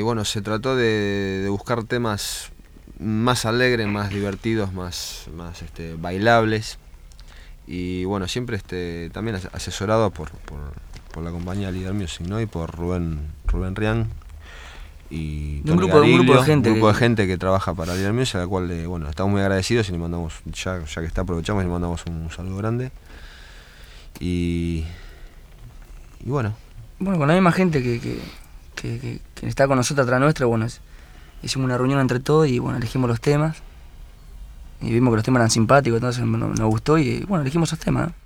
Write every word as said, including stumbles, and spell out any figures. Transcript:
bueno, se trató de, de buscar temas más alegres, más divertidos, más, más este, bailables. Y bueno, siempre este, también asesorado por, por, por la compañía Leader Music, ¿no? Y por Rubén, Rubén Rian y un Tony grupo, Garillo, un grupo de gente, un grupo que, de gente que trabaja para Leader Music, a la cual le, bueno, estamos muy agradecidos y le mandamos, ya, ya que está, aprovechamos y le mandamos un, un saludo grande. Y, y bueno. Bueno, con la misma gente que, que, que, que, que está con nosotros atrás nuestra, bueno, es, hicimos una reunión entre todos y bueno, elegimos los temas. Y vimos que los temas eran simpáticos, entonces nos, nos gustó y bueno, elegimos esos temas, ¿no?